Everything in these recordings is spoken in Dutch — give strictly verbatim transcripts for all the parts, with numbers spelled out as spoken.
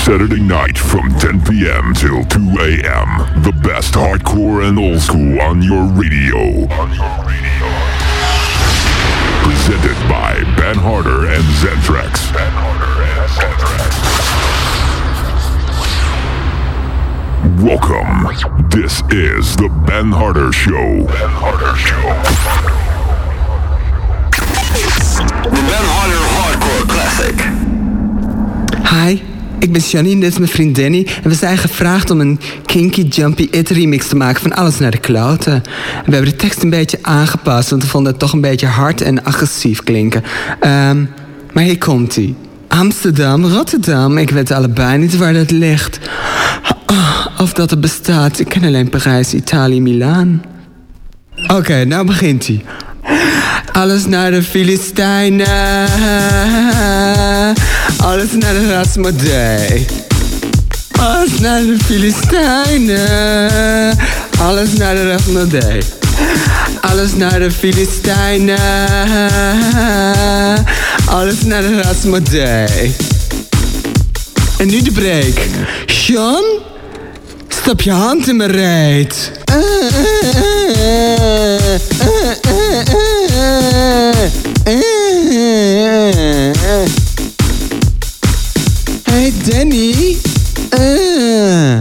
Saturday night from ten p.m. till two a.m. The best hardcore and old school on your radio. On your radio. Presented by Ben Harder and Zentrax. Ben Harder and Zentrax. Welcome. This is the Ben Harder Show. Ben Harder Show. The Ben Harder Hardcore Classic. Hi, ik ben Janine, dit is mijn vriend Danny. En we zijn gevraagd om een kinky jumpy it remix te maken van Alles naar de Kloten. We hebben de tekst een beetje aangepast, want we vonden het toch een beetje hard en agressief klinken. Um, maar hier komt-ie. Amsterdam, Rotterdam, ik weet allebei niet waar dat ligt. Of dat het bestaat, ik ken alleen Parijs, Italië, Milaan. Oké, okay, nou begint hij. Alles naar de Filistijnen. Alles naar de Rasmodee. Alles naar de Filistijnen. Alles naar de Rasmodee. Alles naar de Filistijnen. Alles naar de Rasmodee. En nu de break. Sean, stop je hand in mijn reet. Hey Danny. Uh.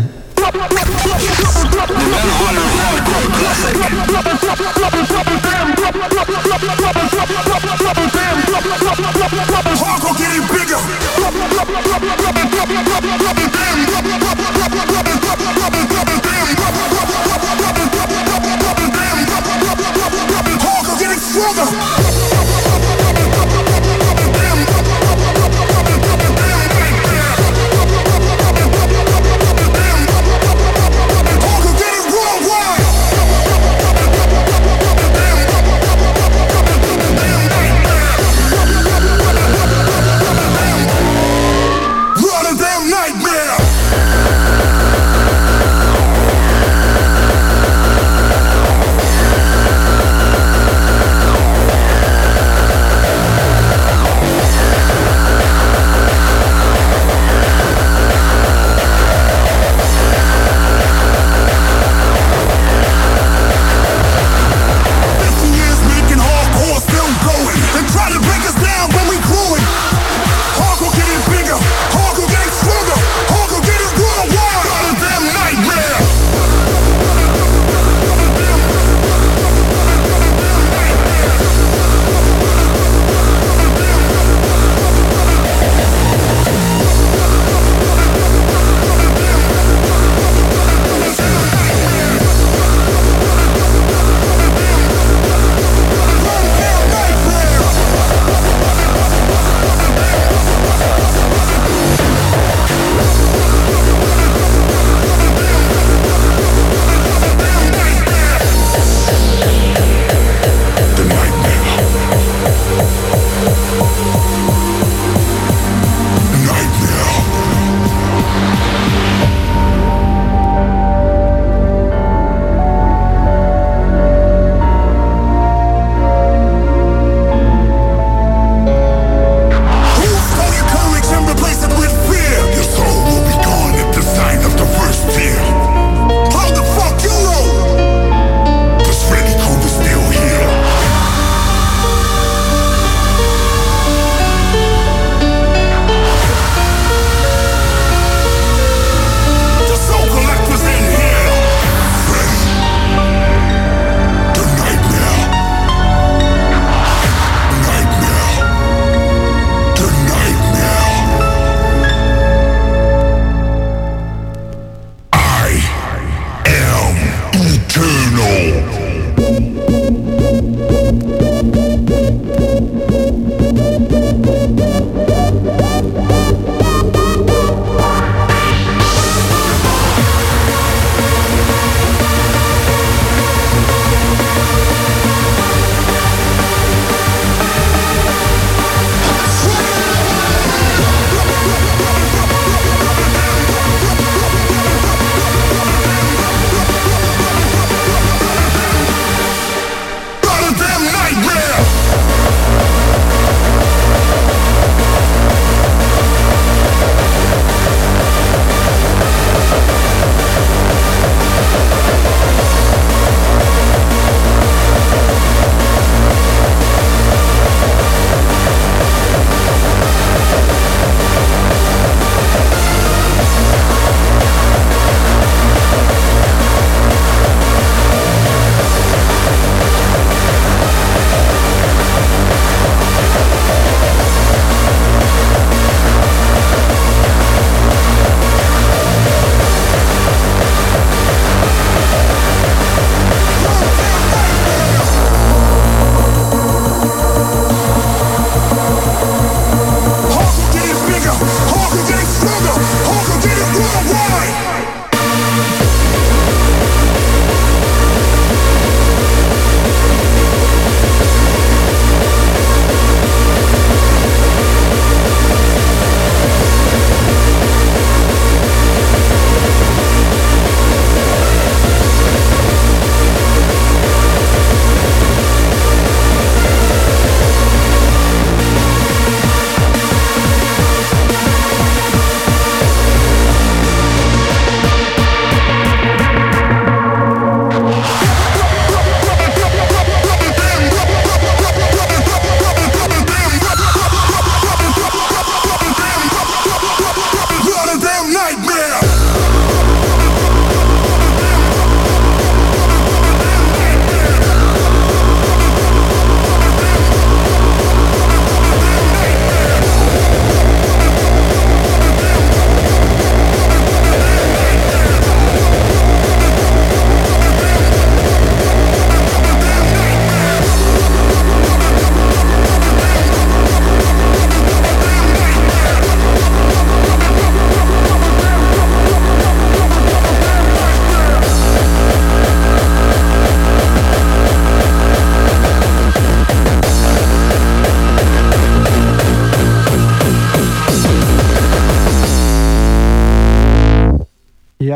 Hardcore getting bigger. Hardcore getting stronger.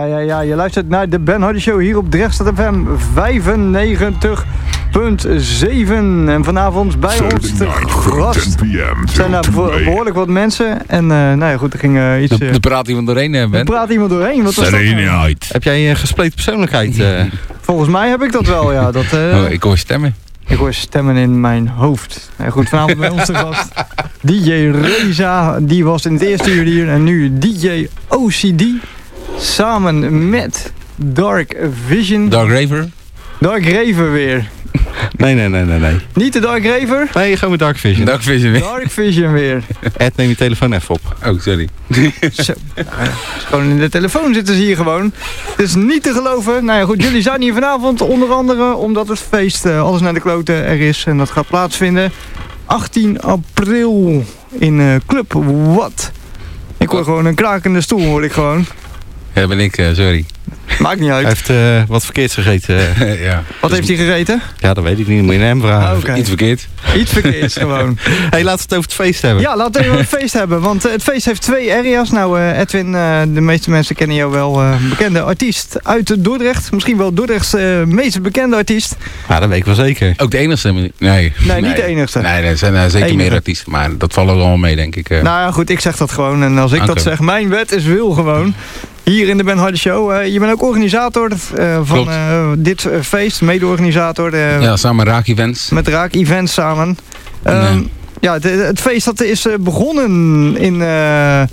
Ja, ja, ja. Je luistert naar de Ben Hardy Show hier op Drechtstad F M vijfennegentig punt zeven. En vanavond bij ons te gast zijn er behoorlijk wat mensen. En uh, nou ja, goed, er ging uh, iets... Uh, er praat iemand doorheen, Ben. Er praat iemand doorheen. Wat was dat nou? Heb jij een gespleten persoonlijkheid? Uh? Volgens mij heb ik dat wel, ja. Dat, uh, oh, ik hoor stemmen. Ik hoor stemmen in mijn hoofd. Ja, goed, vanavond bij ons te gast. D J Reza, die was in het eerste uur hier. En nu D J O C D. Samen met Dark Vision. Dark Raver. Dark Raver weer. Nee, nee, nee, nee, nee. Niet de Dark Raver? Nee, gewoon met Dark Vision. Dark Vision weer. Dark Vision weer. Ed, neem je telefoon even op. Oh, sorry. Zo. Gewoon in de telefoon zitten ze hier gewoon. Het is niet te geloven. Nou ja, goed, jullie zijn hier vanavond onder andere omdat het feest uh, Alles naar de Kloten er is. En dat gaat plaatsvinden achttien april in uh, Club Wat. Ik hoor gewoon een krakende stoel, hoor ik gewoon. Ja, ben ik, uh, sorry. Maakt niet uit. Hij heeft uh, wat verkeerds gegeten. ja. Wat dus heeft hij gegeten? Ja, dat weet ik niet. Moet je naar hem vragen. Ah, okay. Iets verkeerd. Iets verkeerds gewoon. Hey, laten we het over het feest hebben. Ja, laten we even over het feest hebben. Want uh, het feest heeft twee area's. Nou, uh, Edwin, uh, de meeste mensen kennen jou wel. Uh, bekende artiest uit Dordrecht. Misschien wel Dordrechts uh, meest bekende artiest. Ja, dat weet ik wel zeker. Ook de enigste? Nee. Nee, nee. niet de enigste. Nee, er zijn uh, zeker enige. meer artiesten. Maar dat vallen wel mee, denk ik. Uh. Nou ja, goed, ik zeg dat gewoon. En als ik okay. dat zeg, mijn wet is wil gewoon. Hier in de Ben Hardy Show. Uh, je bent ook organisator uh, van uh, dit uh, feest, mede-organisator. Uh, ja, samen met Raak Events. Met Raak Events samen. Um, nee. Ja, het, het feest dat is uh, begonnen in, uh,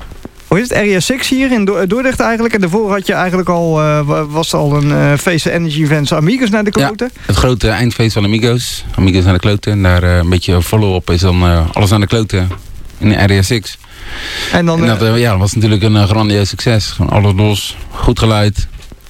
hoe is het, Area zes hier in Do Dordrecht eigenlijk. En daarvoor had je eigenlijk al, uh, was al een uh, feest Energy Events Amigos naar de kloten. Ja, het grote eindfeest van Amigos. Amigos naar de kloten. En daar uh, een beetje follow-up is dan uh, Alles naar de kloten in Area zes. En, dan, en dat uh, ja, was natuurlijk een uh, grandioos succes. Gewoon alles los, goed geluid,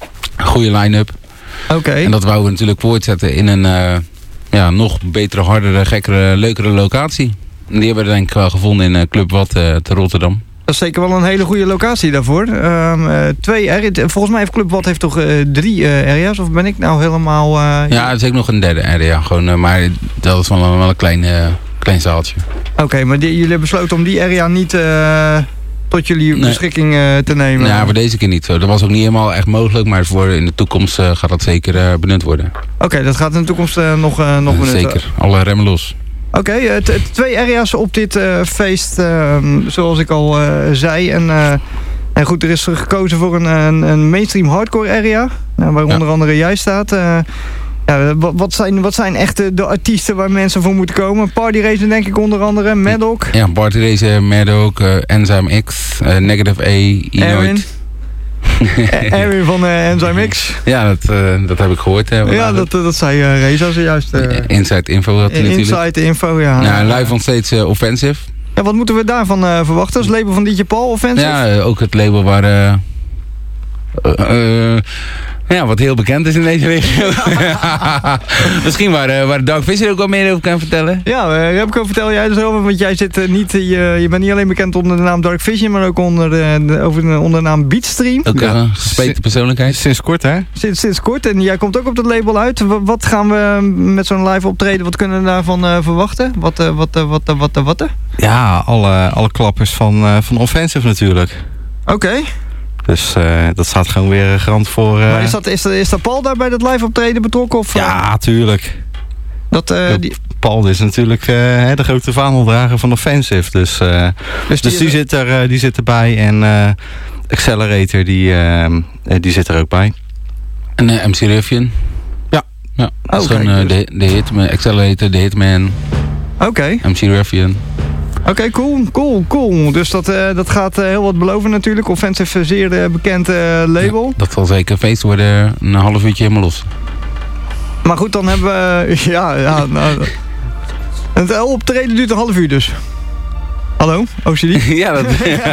goede line-up. Oké. Okay. En dat wouden we natuurlijk voortzetten in een uh, ja, nog betere, hardere, gekkere, leukere locatie. En die hebben we denk ik wel gevonden in uh, Club Wat uh, te Rotterdam. Dat is zeker wel een hele goede locatie daarvoor. Um, uh, twee areas. Volgens mij heeft Club Wat heeft toch uh, drie uh, areas? Of ben ik nou helemaal... Uh, ja, er is ook nog een derde area. Gewoon, uh, maar dat is wel een, wel een klein... Uh, Klein zaaltje. Oké, okay, maar die, jullie hebben besloten om die area niet uh, tot jullie nee. beschikking uh, te nemen? Ja, voor deze keer niet zo. Dat was ook niet helemaal echt mogelijk, maar voor in de toekomst uh, gaat dat zeker uh, benut worden. Oké, okay, dat gaat in de toekomst uh, nog, uh, nog uh, benut worden? Zeker, alle remmen los. Oké, okay, uh, twee area's op dit uh, feest, uh, zoals ik al uh, zei. En, uh, en goed, er is gekozen voor een, een, een mainstream hardcore area, uh, waar ja. onder andere jij staat. Uh, Ja, wat, zijn, wat zijn echt de, de artiesten waar mensen voor moeten komen? Party Racer denk ik onder andere, Maddock. Ja, Party Racer, Maddock, uh, Enzyme X, uh, Negative A, Enoid. Erwin van uh, Enzyme X. Ja, dat, uh, dat heb ik gehoord. Hè, ja, dat, dat zei uh, Reza zojuist. Uh, Inside Info had hij natuurlijk. Inside Info, ja. Ja, live on stage uh, Offensive. Ja, wat moeten we daarvan uh, verwachten? Als label van D J Paul, Offensive? Ja, uh, ook het label waar... Uh, uh, uh, Ja, wat heel bekend is in deze regio. Misschien waar, uh, waar Dark Vision ook wat meer over kan vertellen. Ja, uh, Remco, vertel jij dus over. Want jij zit uh, niet, uh, je bent niet alleen bekend onder de naam Dark Vision, maar ook onder de, de, over de, onder de naam Beatstream. Ook een uh, gespleten persoonlijkheid. Sinds kort, hè? Sinds, sinds kort. En jij komt ook op dat label uit. W wat gaan we met zo'n live optreden, wat kunnen we daarvan uh, verwachten? Wat, uh, wat, uh, wat, uh, wat, uh, wat, uh? Ja, alle, alle klappers van, uh, van Offensive natuurlijk. Oké. Okay. Dus uh, dat staat gewoon weer garant voor... Uh... Maar is dat, is, dat, is dat Paul daar bij dat live optreden betrokken? Of, uh... Ja, tuurlijk. Dat, uh, die... Paul is natuurlijk uh, de grote vaandeldrager van Offensive. Dus, uh, dus, die, dus die, zit er, uh, die zit erbij. En uh, Accelerator, die, uh, die zit er ook bij. En uh, M C Ruffian. Ja. Ja, dat is oh, gewoon uh, dus. de, de Hitman, Accelerator, de Hitman. Oké. Okay. M C Ruffian. Oké, okay, cool, cool, cool. Dus dat, uh, dat gaat uh, heel wat beloven natuurlijk. Offensive, zeer uh, bekend uh, label. Ja, dat zal zeker een feest worden, een half uurtje helemaal los. Maar goed, dan hebben we... Uh, ja, ja, nou... Het optreden duurt een half uur dus. Hallo, O C D? Ja, dat...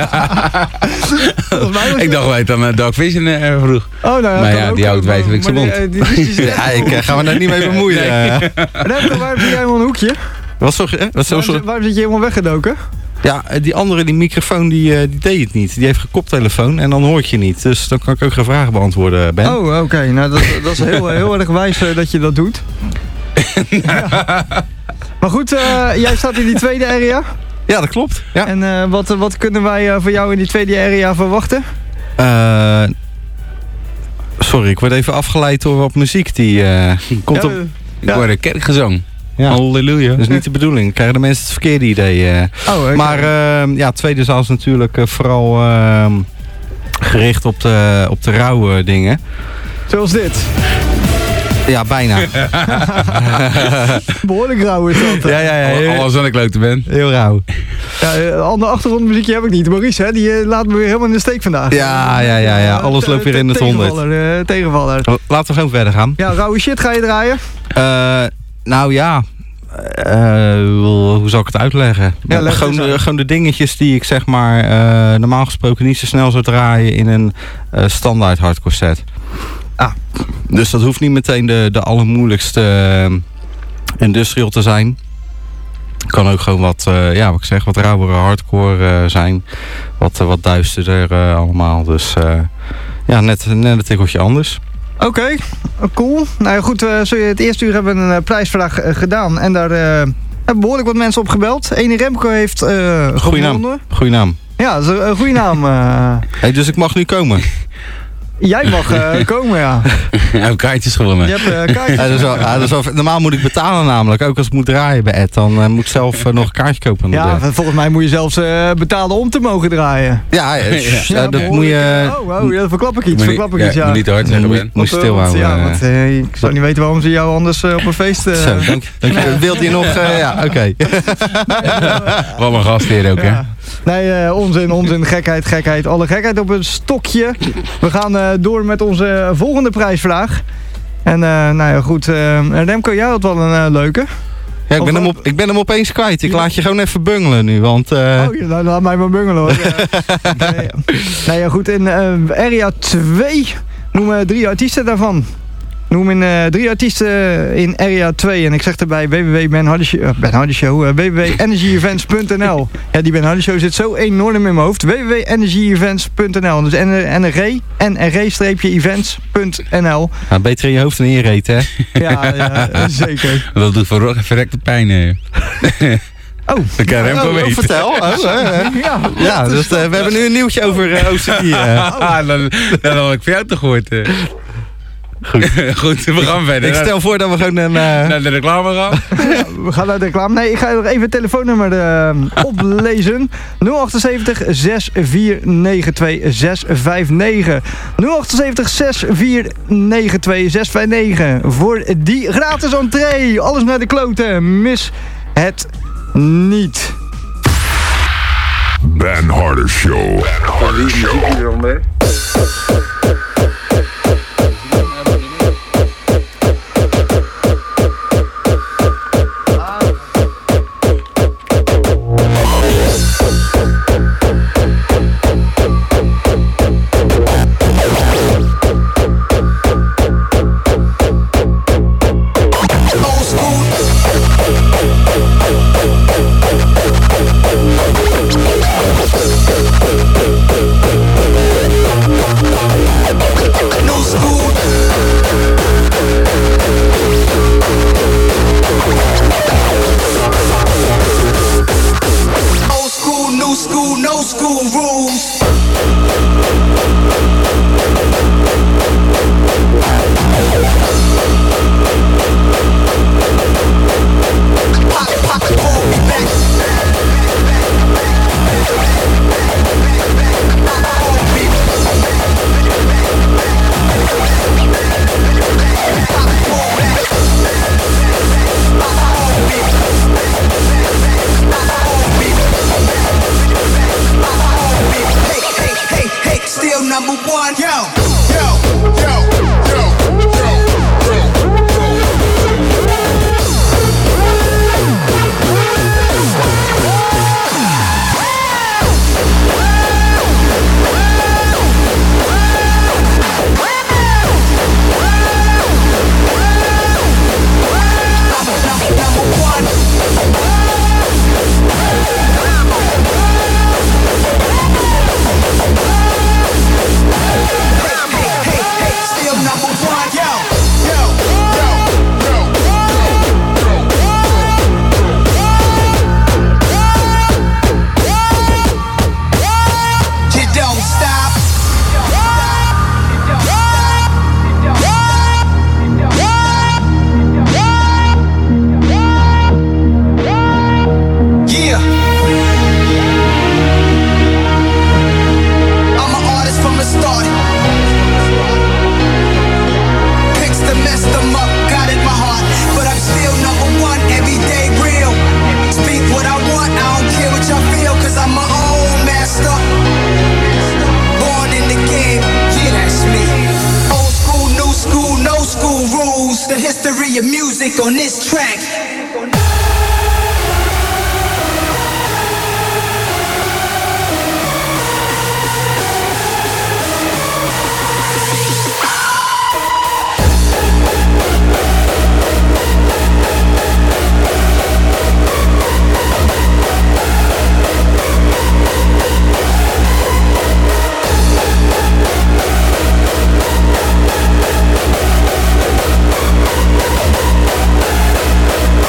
ik dacht wij dan uh, Dark Vision uh, vroeg. Oh, nou ja, maar ja, die houdt wijzelijk zijn mond. Die, die, die, die ja, ik uh, ga me daar niet mee bemoeien. Nee. Remco, waarom zit jij helemaal een hoekje? Wat zo, eh? Wat zo, waarom, zo? waarom zit je helemaal weggedoken? Ja, die andere, die microfoon, die, die deed het niet. Die heeft een koptelefoon en dan hoort je niet. Dus dan kan ik ook geen vragen beantwoorden, Ben. Oh, oké. Okay. Nou, dat, dat is heel, heel erg wijs uh, dat je dat doet. Ja. Maar goed, uh, jij staat in die tweede area. Ja, dat klopt. Ja. En uh, wat, wat kunnen wij uh, van jou in die tweede area verwachten? Uh, Sorry, ik word even afgeleid door wat muziek die uh, komt ja, op... Ik hoor een kerkgezang. Ja. Halleluja. Dat is niet de bedoeling. Krijgen de mensen het verkeerde idee. Uh. Oh, okay. Maar uh, ja, tweede zaal is natuurlijk uh, vooral uh, gericht op de, op de rauwe dingen. Zoals dit. Ja, bijna. Behoorlijk rauw is dat. Ja, ja, ja. Al, als ik klote ben. Heel rauw. Ja, een andere achtergrondmuziekje heb ik niet. Maurice, hè, die uh, laat me weer helemaal in de steek vandaag. Ja, ja, ja. ja. Alles uh, loopt weer in het honderd. Tegenvaller, uh, tegenvaller. Laten we gewoon verder gaan. Ja, rauwe shit ga je draaien? Uh, nou ja... Uh, hoe zal ik het uitleggen? Ja, gewoon, de, gewoon de dingetjes die ik zeg maar uh, normaal gesproken niet zo snel zou draaien in een uh, standaard hardcore set. Ah. Dus dat hoeft niet meteen de, de allermoeilijkste uh, industrial te zijn. Kan ook gewoon wat, uh, ja, wat ik zeg, wat rauwere hardcore uh, zijn. Wat, uh, wat duisterder uh, allemaal. Dus uh, ja, net, net een tikkeltje anders. Oké, okay, cool. Nou ja, goed, uh, sorry, het eerste uur hebben we een uh, prijsvraag uh, gedaan. En daar uh, hebben behoorlijk wat mensen op gebeld. Ene Remco heeft uh, Goeie naam. Goeie naam. Ja, dat is een goede naam. Uh. Hey, dus ik mag nu komen? Jij mag uh, komen, ja. Je hebt kaartjes gewonnen. Je hebt uh, kaartjes. Ja, dat is wel, ja, dat is wel, normaal moet ik betalen namelijk. Ook als ik moet draaien bij Ed. Dan uh, moet ik zelf uh, nog een kaartje kopen. Ja, de... volgens mij moet je zelfs uh, betalen om te mogen draaien. Ja, ja, ja, ja dat moet je... Oh, oh, ja, verklap ik iets. Moet verklap ik ja, iets, ja. Moet niet te hard zeggen, Ben. Moet, moet je stilhouden. Ja, want uh, ik zou niet weten waarom ze jou anders uh, op een feest... Uh... Zo, dank, dank je. Wilt je nog... Uh, ja, oké. Okay. Wat een gastheer ook, hè? Ja. Nee, uh, onzin, onzin, gekheid, gekheid. Alle gekheid op een stokje. We gaan uh, door met onze volgende prijsvraag. En uh, nou ja, goed. Uh, Remco, jij had wel een uh, leuke. Ja, ik ben, hem op, ik ben hem opeens kwijt. Ik laat je gewoon even bungelen nu, want... Uh... Oh, nou, laat mij maar bungelen, hoor. nee, nee, ja, goed. In uh, Area twee noemen we drie artiesten daarvan. Noem in uh, drie artiesten in Area twee. En ik zeg erbij w w w punt ben hardy show, uh, Ben Hardy Show, uh, w w w punt energy events punt n l. Ja, die Ben Hardy Show zit zo enorm in mijn hoofd. w w w punt energy events punt n l. Dus N R G-events punt n l. Ja, beter in je hoofd dan in je reet, hè? Ja, ja, zeker. Dat doet voor verrekte pijn, hè. Oh, dat kan Remco oh, weten. Oh, vertel. Oh, uh, uh. Ja, ja dus, uh, we hebben nu een nieuwtje over uh, O C D. Uh. Ah, dan, dan had ik voor jou toch gehoord. Uh. Goed. Goed, we gaan verder. Ik stel voor dat we gewoon een, uh... naar de reclame gaan. Ja, we gaan naar de reclame. Nee, ik ga nog even het telefoonnummer uh, oplezen. nul acht zeven zes vier negen twee zes vijf negen. nul acht zeven zes vier negen twee zes vijf negen. Voor die gratis entree. Alles naar de kloten. Mis het niet. Ben Harder Show. Ben Harder Show. Beat. music on this track. We'll be right back.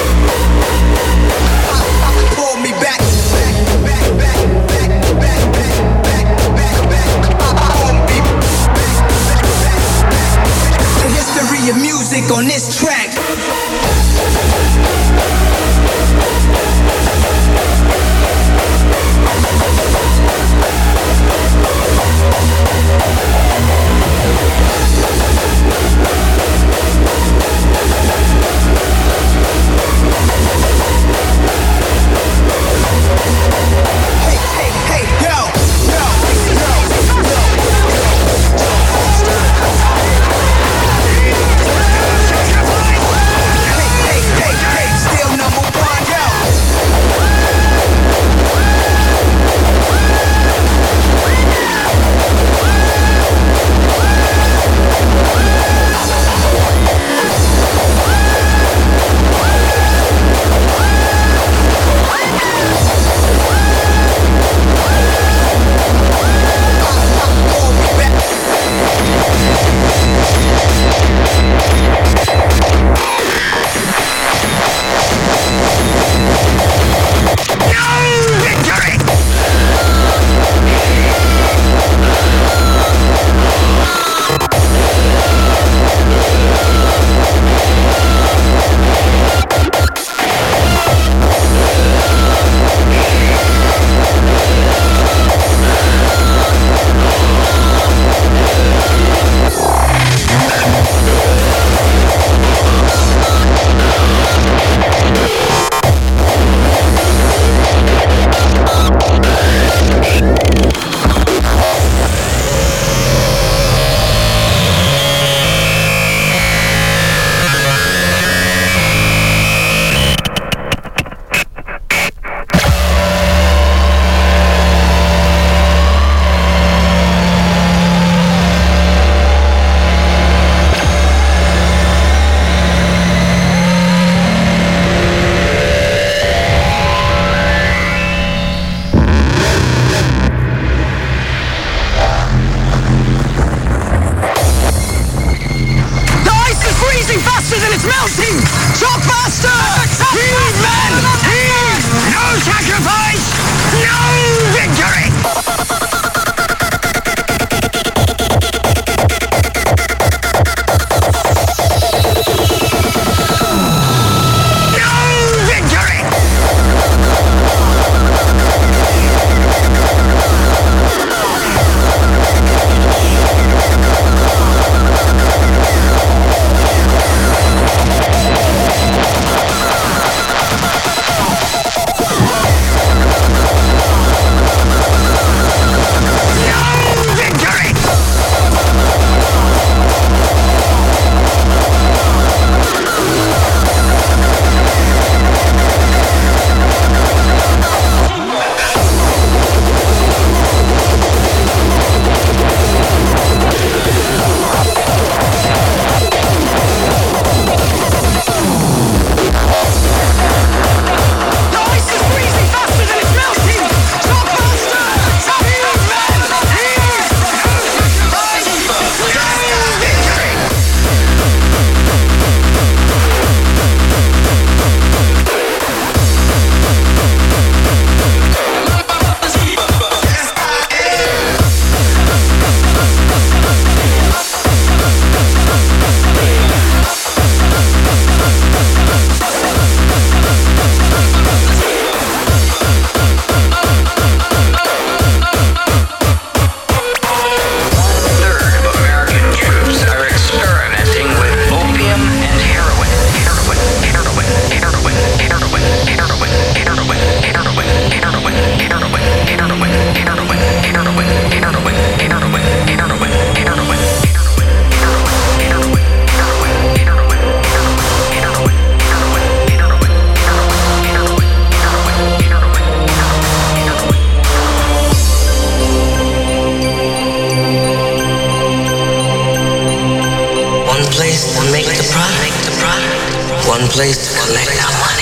place to collect our money.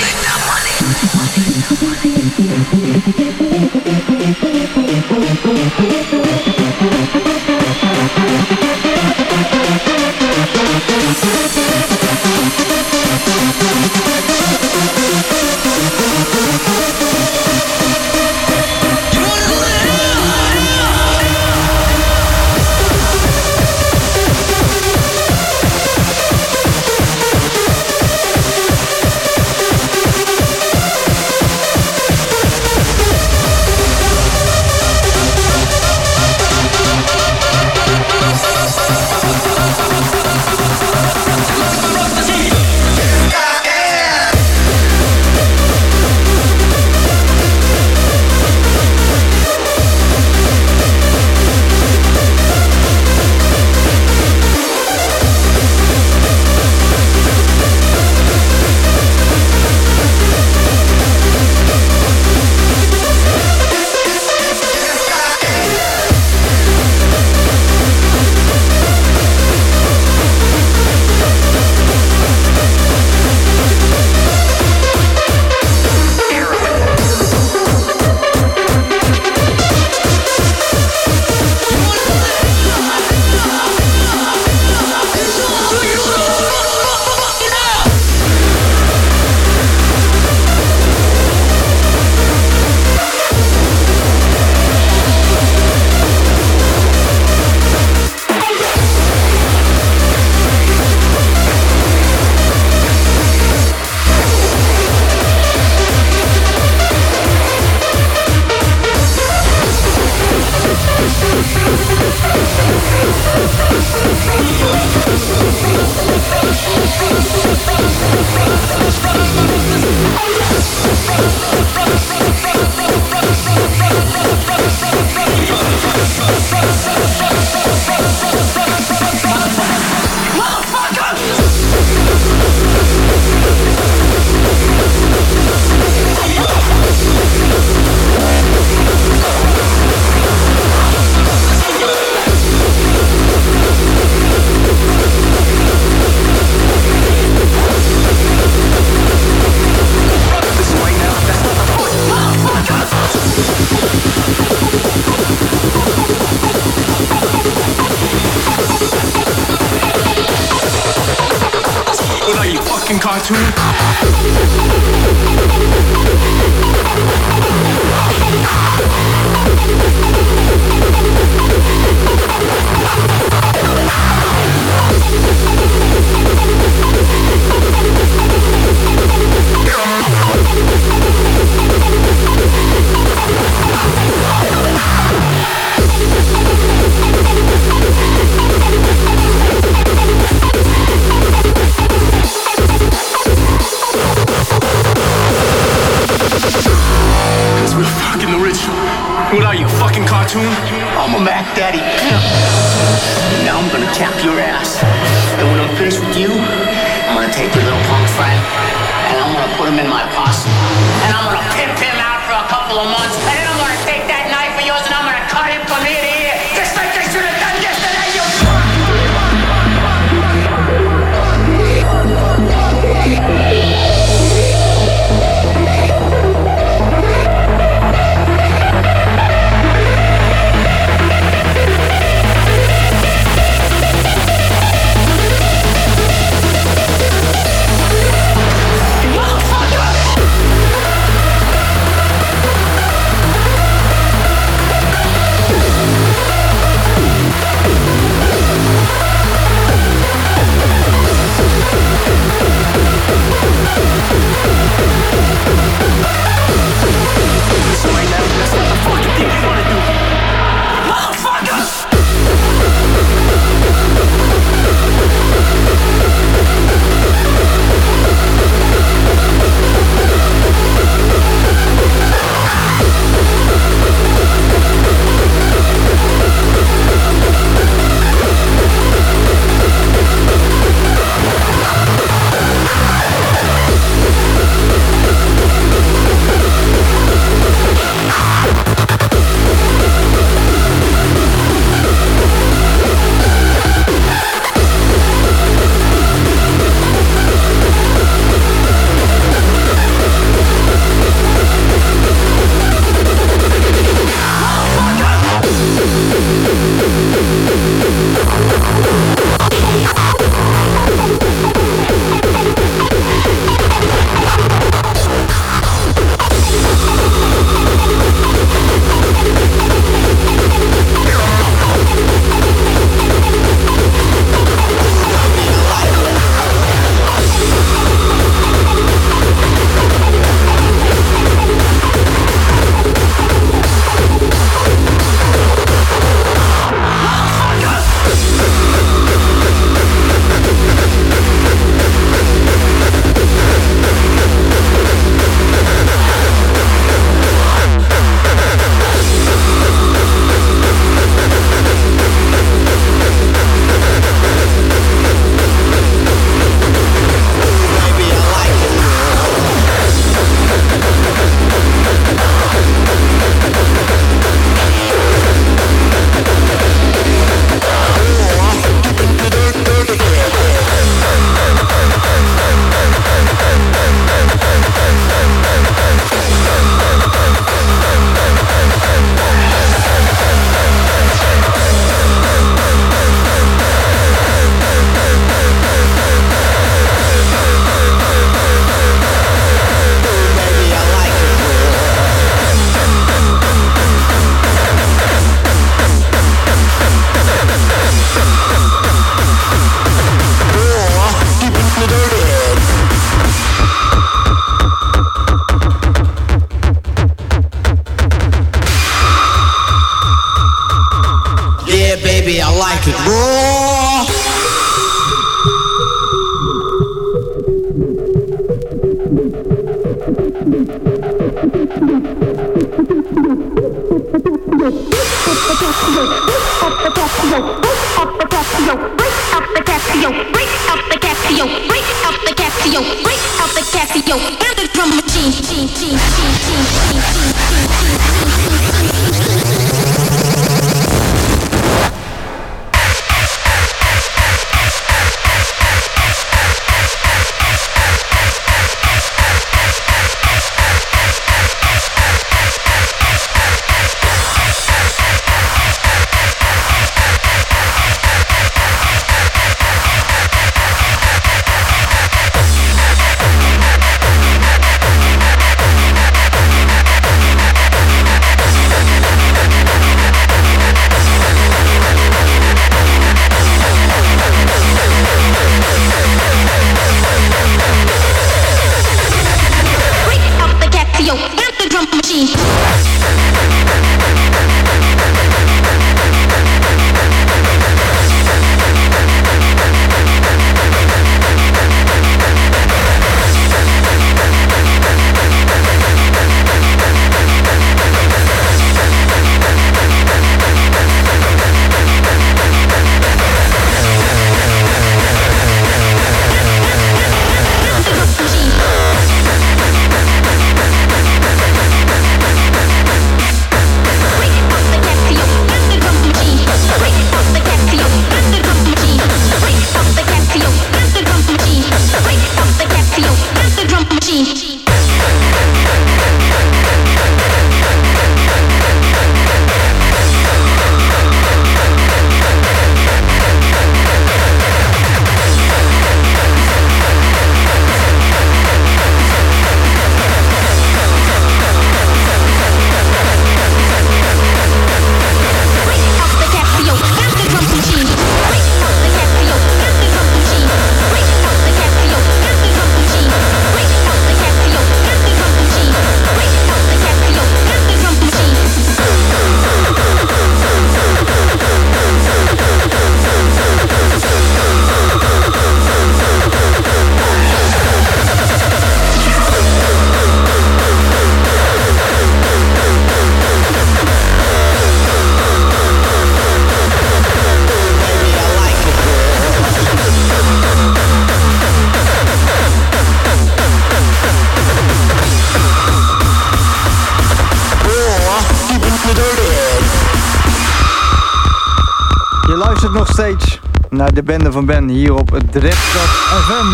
Nog steeds naar de bende van Ben hier op het Drechtstad F M.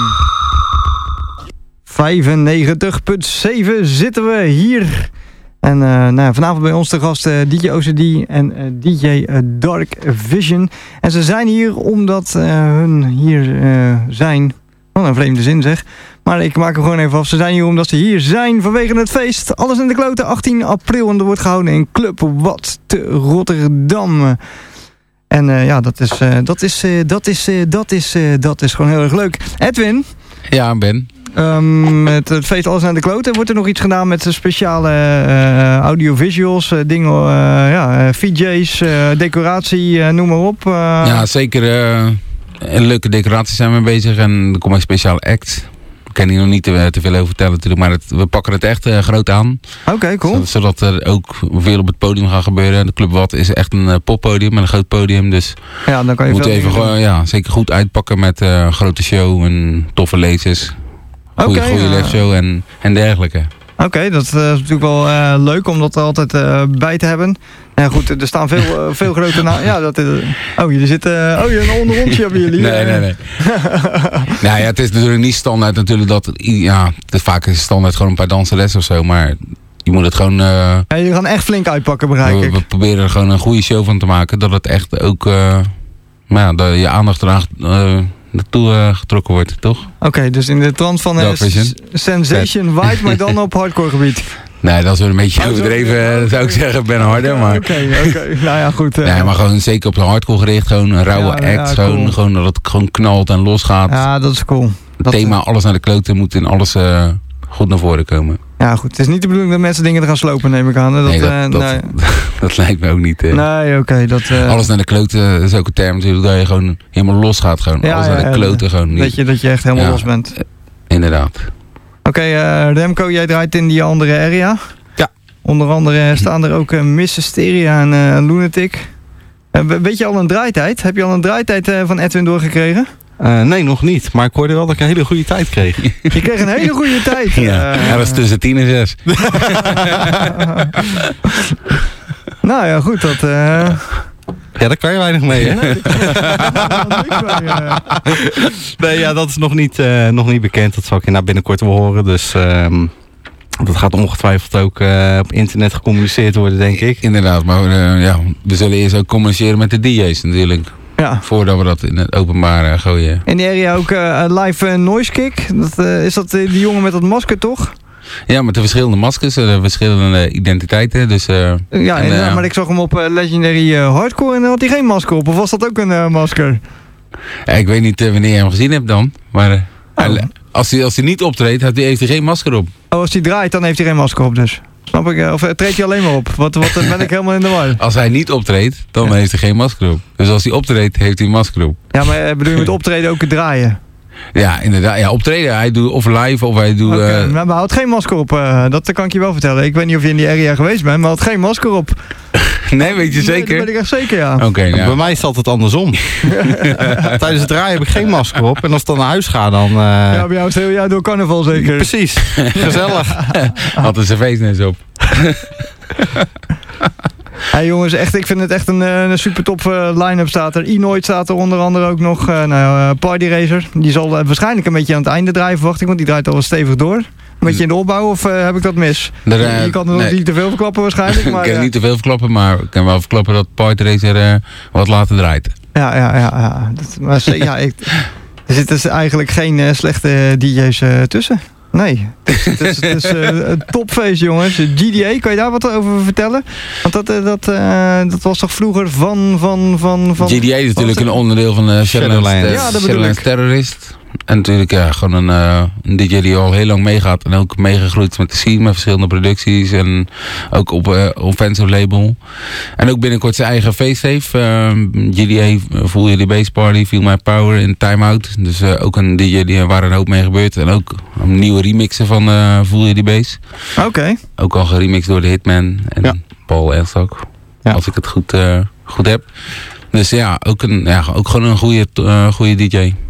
vijfennegentig komma zeven zitten we hier. En uh, nou ja, vanavond bij ons de gast uh, D J O C D en uh, D J uh, Dark Vision. En ze zijn hier omdat uh, hun hier uh, zijn. Wat een vreemde zin zeg. Maar ik maak hem gewoon even af. Ze zijn hier omdat ze hier zijn vanwege het feest. Alles in de kloten, achttien april. En dat wordt gehouden in Club Wat te Rotterdam. En uh, ja, dat is, uh, dat, is, uh, dat, is, uh, dat, is, uh, dat is gewoon heel erg leuk. Edwin? Ja, Ben. Um, met het feest Alles naar de kloten. Wordt er nog iets gedaan met speciale uh, audiovisuals, uh, dingen, uh, ja, uh, V J's, uh, decoratie, uh, noem maar op? Uh... Ja, zeker. Uh, een leuke decoratie zijn we bezig. En er komt een speciale act. Ik kan hier nog niet te, te veel over vertellen natuurlijk, maar het, we pakken het echt uh, groot aan. Oké, okay, cool. Zodat er ook veel op het podium gaat gebeuren. De Club Wat is echt een uh, poppodium, met een groot podium. Dus ja, dan kan je we moeten even gewoon, ja, zeker goed uitpakken met uh, een grote show en toffe lasers. Goeie, okay, goede uh, live en, en dergelijke. Oké, okay, dat uh, is natuurlijk wel uh, leuk om dat er altijd uh, bij te hebben. Ja goed, er staan veel, uh, veel grote namen. Ja, dat, uh, oh, jullie zitten... Uh, oh, een onderrondje hebben jullie. Nee, nee, nee. Nou ja, het is natuurlijk niet standaard natuurlijk dat... Ja, het is vaak is standaard gewoon een paar danseressen of zo, maar... Je moet het gewoon... Uh, ja, jullie gaan echt flink uitpakken, begrijp we, ik. We proberen er gewoon een goede show van te maken. Dat het echt ook... Uh, maar ja, dat je aandacht eraan uh, naartoe uh, getrokken wordt, toch? Oké, okay, dus in de trant van uh, Sensation White, maar dan op hardcore gebied. Nee, dat is wel een beetje overdreven, oh, okay. zou ik zeggen. Ben harder, maar... Oké, okay, oké. Okay. Nou ja, goed. Uh, nee, maar gewoon zeker op de hardcore gericht. Gewoon een rauwe ja, act. Ja, gewoon, cool. gewoon dat het gewoon knalt en losgaat. Ja, dat is cool. Het dat, thema, alles naar de kloten, moet in alles uh, goed naar voren komen. Ja, goed. Het is niet de bedoeling dat mensen dingen er gaan slopen, neem ik aan. Dat, nee, dat, uh, dat, nee. dat lijkt me ook niet. Uh. Nee, oké. Okay, dat. Uh... Alles naar de kloten is ook een term natuurlijk, dat je gewoon helemaal los gaat. Gewoon. Ja, alles ja, naar de kloten. Ja, gewoon niet. Dat, je, dat je echt helemaal ja, los bent. Uh, inderdaad. okay, uh, Remco, jij draait in die andere area. Ja. Onder andere staan er ook uh, Miss Hysteria en uh, Lunatic. Uh, weet je al een draaitijd? Heb je al een draaitijd uh, van Edwin doorgekregen? Uh, nee, nog niet. Maar ik hoorde wel dat ik een hele goede tijd kreeg. Je kreeg een hele goede tijd. Ja, uh, ja, dat is tussen tien en zes. Nou ja, goed. Dat, uh... Ja, daar kan je weinig mee, hè? Nee, ja, dat is nog niet, uh, nog niet bekend. Dat zal ik nou binnenkort wel horen. Dus uh, dat gaat ongetwijfeld ook uh, op internet gecommuniceerd worden, denk ik. Inderdaad, maar uh, ja, we zullen eerst ook communiceren met de D J's natuurlijk. Ja. Voordat we dat in het openbaar uh, gooien. In die area ook uh, live uh, noise kick. Dat, uh, is dat uh, die jongen met dat masker, toch? Ja, met de verschillende maskers, de verschillende identiteiten. Dus, uh, ja, en, en, uh, maar ik zag hem op uh, Legendary uh, Hardcore en dan had hij geen masker op. Of was dat ook een uh, masker? Ja, ik weet niet uh, wanneer je hem gezien hebt dan. Maar uh, oh. hij, als, hij, als hij niet optreedt, heeft hij, heeft hij geen masker op. Oh, als hij draait, dan heeft hij geen masker op dus. Snap ik? Uh, of uh, treedt hij alleen maar op? Wat, wat uh, ben ik helemaal in de war? Als hij niet optreedt, dan ja. heeft hij geen masker op. Dus als hij optreedt, heeft hij een masker op. Ja, maar uh, bedoel je met optreden ook het draaien? Ja, inderdaad. Ja, optreden. Hij doet of live of hij doet... Okay, uh... maar hij houdt geen masker op. Uh, dat kan ik je wel vertellen. Ik weet niet of je in die area geweest bent, maar hij had geen masker op. Nee, weet je zeker? Nee, dat weet ik echt zeker, ja. Oké, okay, ja. Bij mij is het altijd andersom. Tijdens het draaien heb ik geen masker op. En als ik dan naar huis ga, dan... Uh... Ja, bij jou is het heel jaar door carnaval zeker. Precies. Gezellig. Altijd zijn feestnes op. Hey jongens, echt, ik vind het echt een, een super top uh, line-up staat er. Enoid staat er onder andere ook nog. Uh, nou, uh, Party Racer. Die zal uh, waarschijnlijk een beetje aan het einde draaien, verwacht ik. Want die draait al wel stevig door. Een beetje in de opbouw, of uh, heb ik dat mis? Er, uh, je kan er nog nee. niet te veel verklappen waarschijnlijk. Maar, ik kan uh, niet te veel verklappen, maar ik kan wel verklappen dat Party Racer uh, wat later draait. Ja, ja, ja. ja. Dat, maar, ja ik, er zitten dus eigenlijk geen uh, slechte D J's uh, tussen. Nee, het is, het is, het is uh, een topfeest jongens. G D A, kan je daar wat over vertellen? Want dat, uh, dat, uh, dat was toch vroeger van... van, van, van G D A is natuurlijk een onderdeel van de Shadowlands, ja, dat bedoel ik. Terrorist. En natuurlijk ja, gewoon een, uh, een D J die al heel lang meegaat. En ook meegegroeid met de scene, met verschillende producties. En ook op uh, offensive label. En ook binnenkort zijn eigen feest heeft. Uh, G D A, Full Yearly Bass Party, Feel My Power in Time Out. Dus uh, ook een D J die, waar een hoop mee gebeurt. En ook een nieuwe remixen van uh, Full Yearly Bass. Oké. Okay. Ook al geremixed door de Hitman en ja. Paul Elstok. Ja. Als ik het goed, uh, goed heb. Dus ja, ook, een, ja, ook gewoon een goede, uh, goede D J.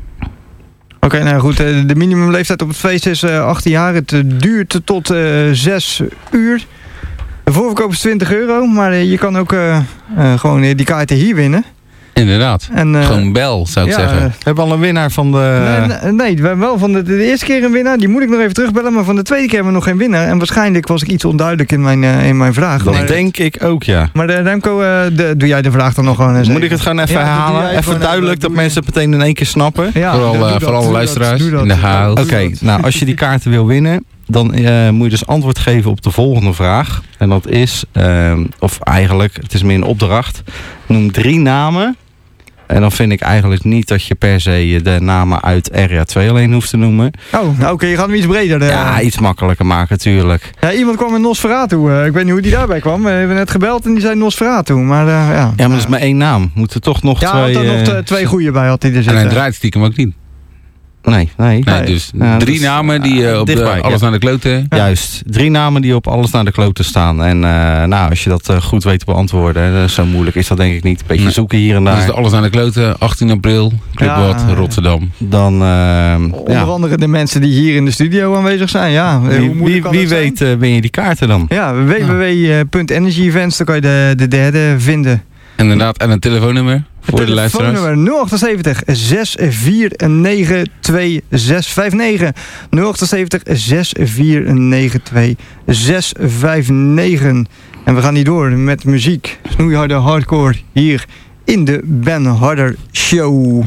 Oké, okay, nou goed. De minimumleeftijd op het feest is uh, achttien jaar. Het uh, duurt tot uh, zes uur. De voorverkoop is twintig euro. Maar uh, je kan ook uh, uh, gewoon uh, die kaarten hier winnen. Inderdaad. En, uh, gewoon bel, zou ik ja, zeggen. Uh, we hebben al een winnaar van de... Nee, nee we hebben wel van de, de eerste keer een winnaar. Die moet ik nog even terugbellen. Maar van de tweede keer hebben we nog geen winnaar. En waarschijnlijk was ik iets onduidelijk in mijn, uh, in mijn vraag. Dat maar, denk ik ook, ja. Maar de, Remco, uh, de, doe jij de vraag dan nog gewoon eens? Moet ik het gewoon even ja, herhalen? Even duidelijk uh, dat mensen het meteen in één keer snappen? Ja, vooral uh, voor alle luisteraars in de haal. Oké, okay, nou als je die kaarten wil winnen... dan uh, moet je dus antwoord geven op de volgende vraag. En dat is, uh, of eigenlijk, het is meer een opdracht. Noem drie namen... En dan vind ik eigenlijk niet dat je per se de namen uit Area twee alleen hoeft te noemen. Oh, nou oké, okay, je gaat hem iets breder. De... Ja, iets makkelijker maken natuurlijk. Ja, iemand kwam in Nosferatu. Uh, ik weet niet hoe die daarbij kwam. We hebben net gebeld en die zei Nosferatu. Maar uh, ja. Ja, maar dat is maar één naam. Moeten toch nog ja, twee... Ja, had er nog twee goede bij had hij er zitten. En hij draait stiekem ook niet. Nee, nee. nee dus ja, drie dus, namen die uh, op dichtbij, de, alles ja. naar de kloten... Ja. Juist, drie namen die op alles naar de kloten staan. En uh, nou, als je dat uh, goed weet te beantwoorden, uh, zo moeilijk is dat denk ik niet. Een beetje nee. zoeken hier en daar. Dus de alles naar de kloten, achttien april, Clubwad, ja, Rotterdam. Dan, uh, Onder ja. andere de mensen die hier in de studio aanwezig zijn. Ja, wie wie, wie weet uh, win je die kaarten dan? Ja, w w w punt energy events, daar kan je de, de derde vinden. Inderdaad, en een telefoonnummer voor de luisteraars. Telefoonnummer nul achtenzeventig, zes vier negen, twee zes vijf negen. nul achtenzeventig, zes vier negen, twee zes vijf negen. En we gaan niet door met muziek. Snoeiharde hardcore hier in de Ben Harder Show.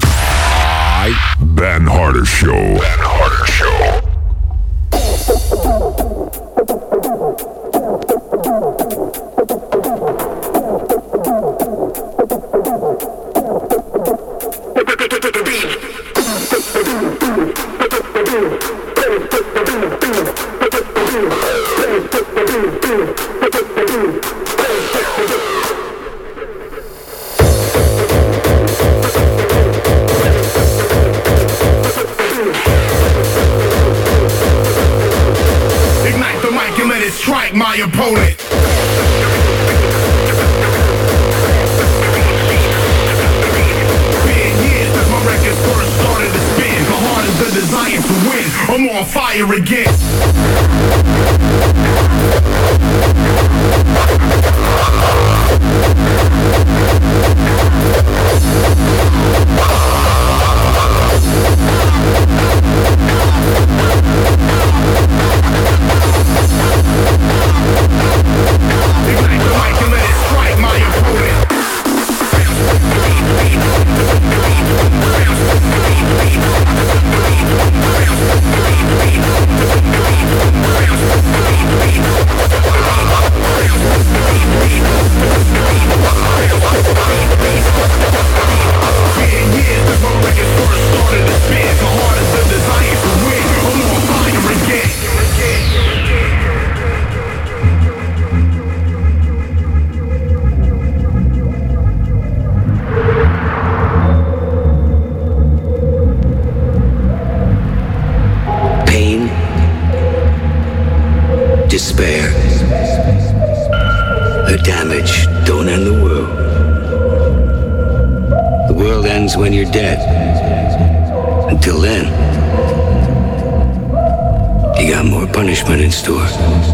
Ben Harder Show. Ben Harder Show. We'll be right back. minute, strike my opponent. Been years since my records first started to spin. The heart is the desire to win. I'm on fire again. Ignite the mic and let it strike my opponent. Ten years since my records first started to spin. The heart is the desire to win. I'm on fire again. Pain, despair, the damage don't end the world. The world ends when you're dead. Until then, you got more punishment in store.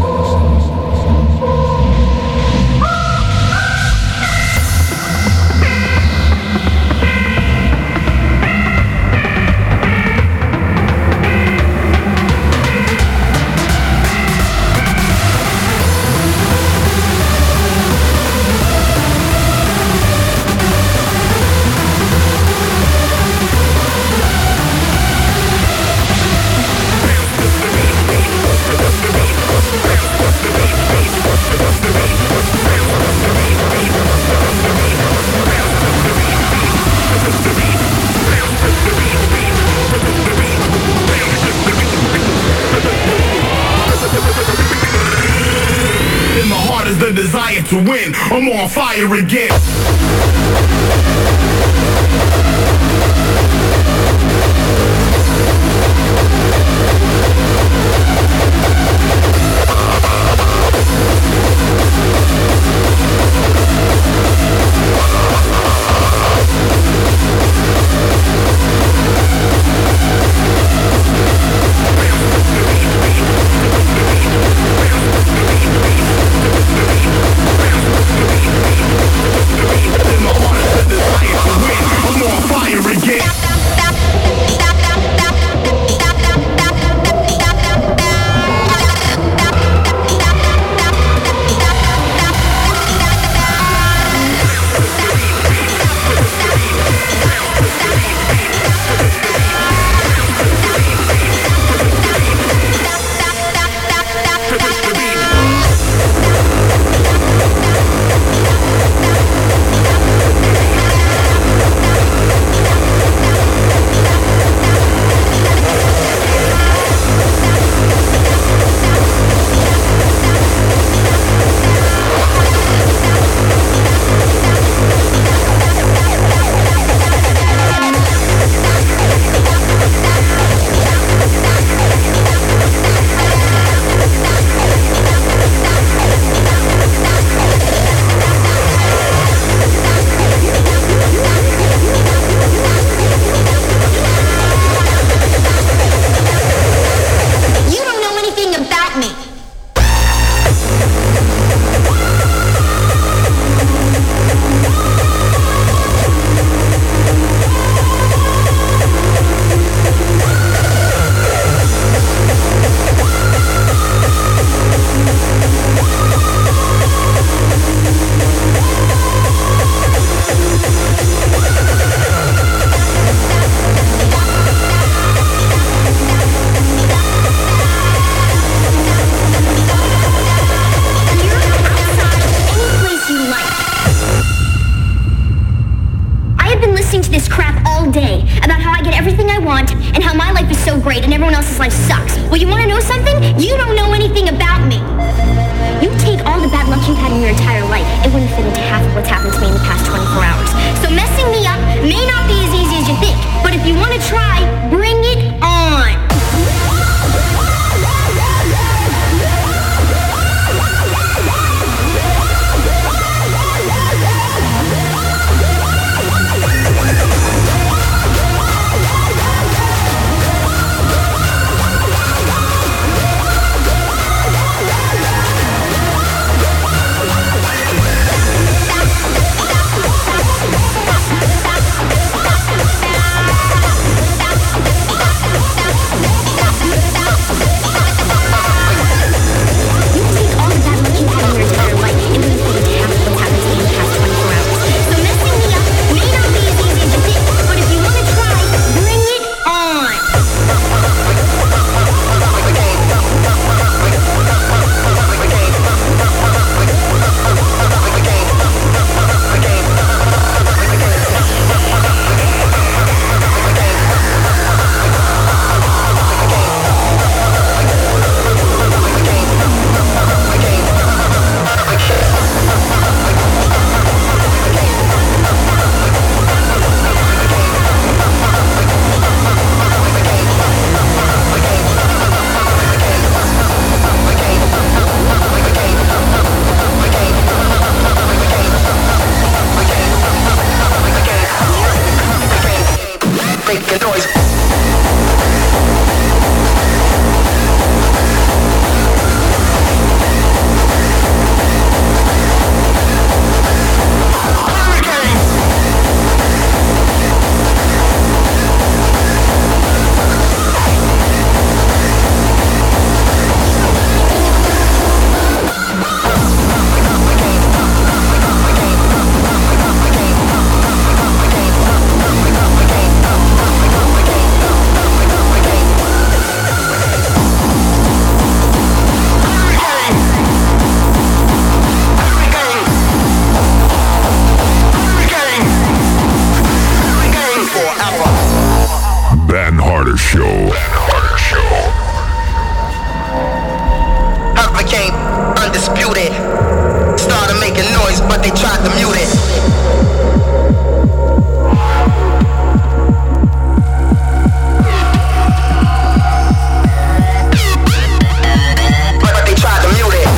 In my heart is the desire to win. I'm on fire again. great and everyone else's life sucks. Well, you want to know something? You don't know anything about me. You take all the bad luck you've had in your entire life, it wouldn't fit into half of what's happened to me in the past twenty-four hours. So messing me up may not be as easy as you think, but if you want to try, bring it on. but they tried to mute it. But they tried to mute it.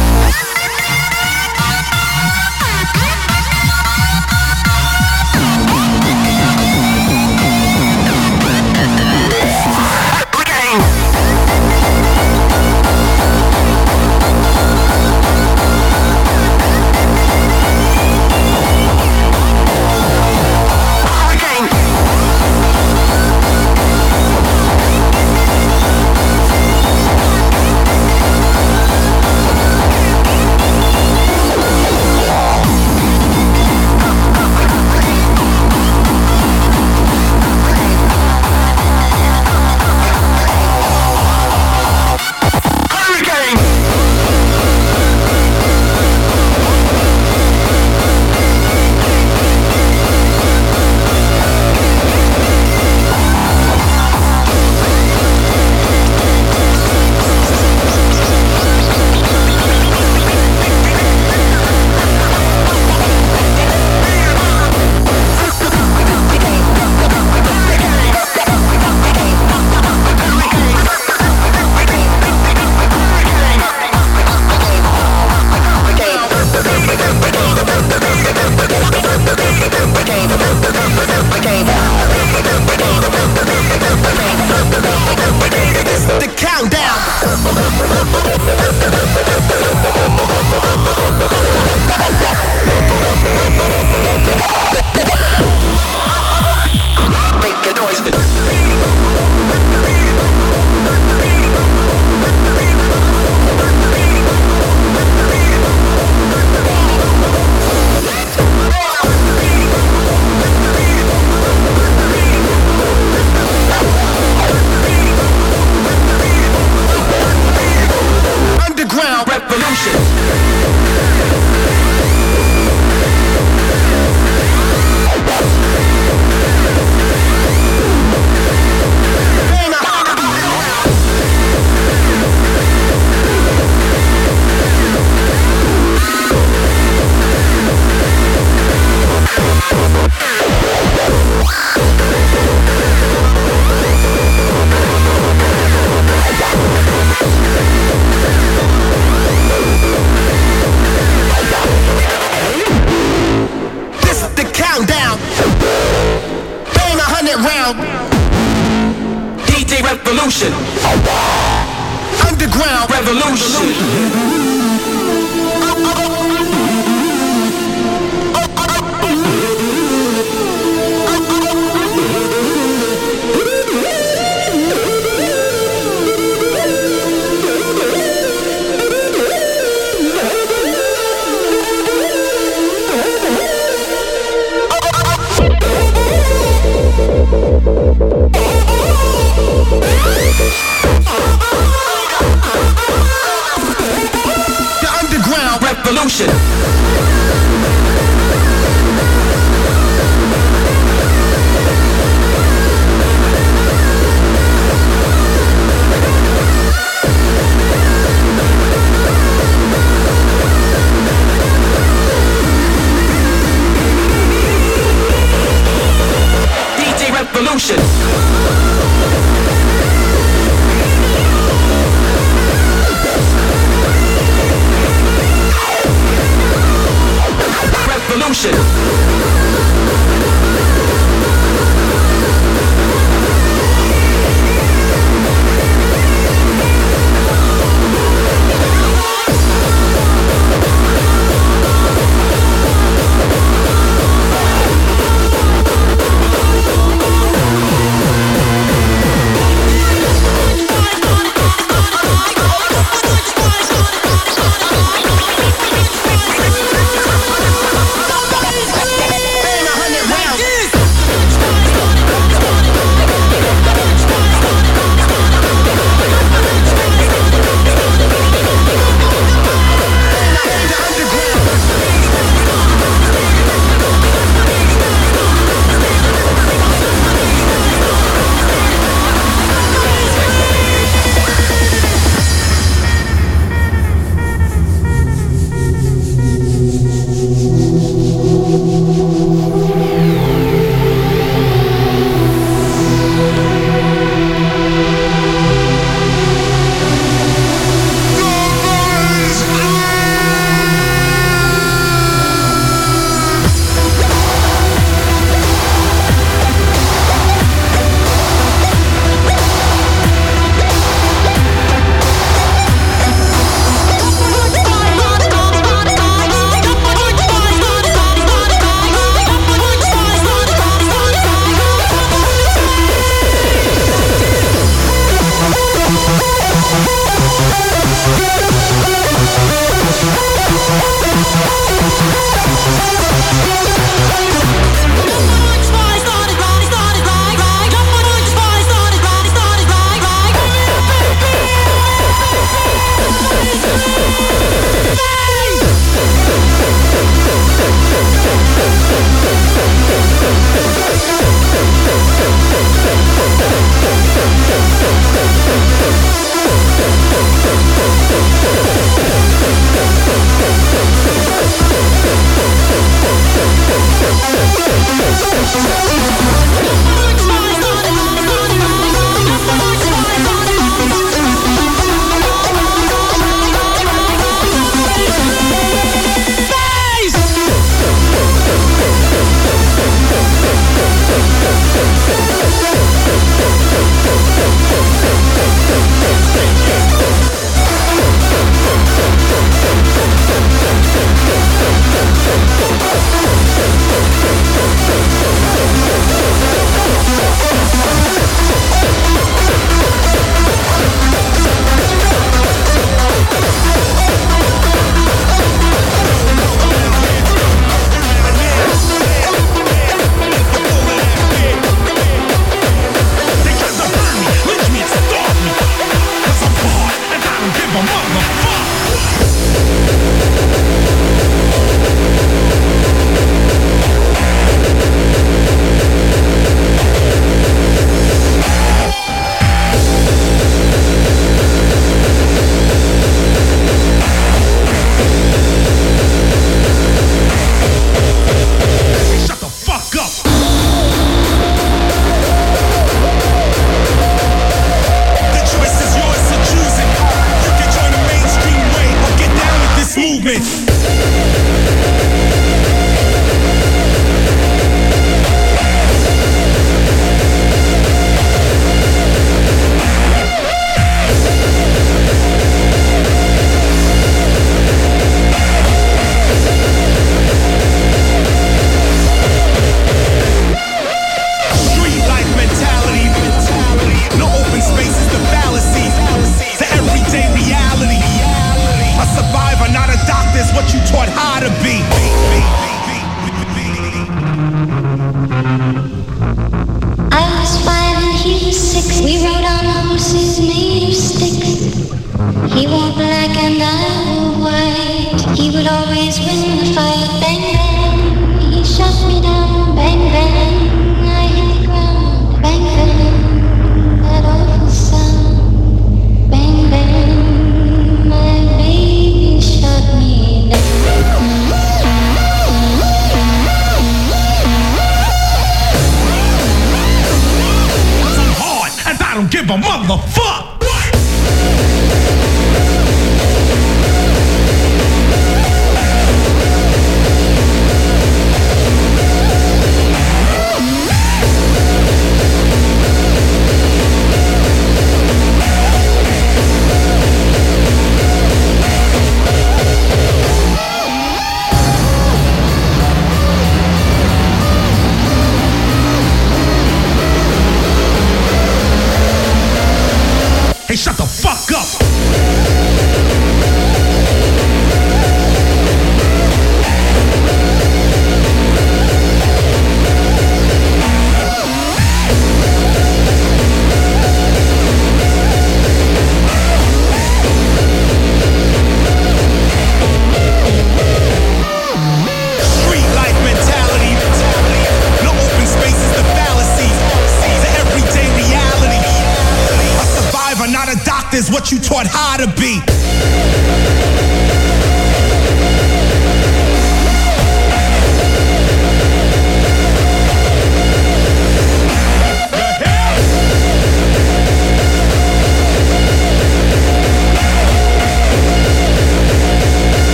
Revolution. Underground revolution. Revolution. D J Revolution. Revolution. movement. What you taught how to be. I was five and he was six. We rode on horses made of sticks. He wore black and I wore white. He would always win the fight. Bang bang, he shot me down. Bang bang, I hit the ground. Bang bang, that awful sound. Bang bang, my baby shot me. I don't give a motherfuck. Hey, shut the fuck up! Street life mentality. No open spaces, the fallacy. The everyday reality. A survivor, not a doctor, is what you taught how to be.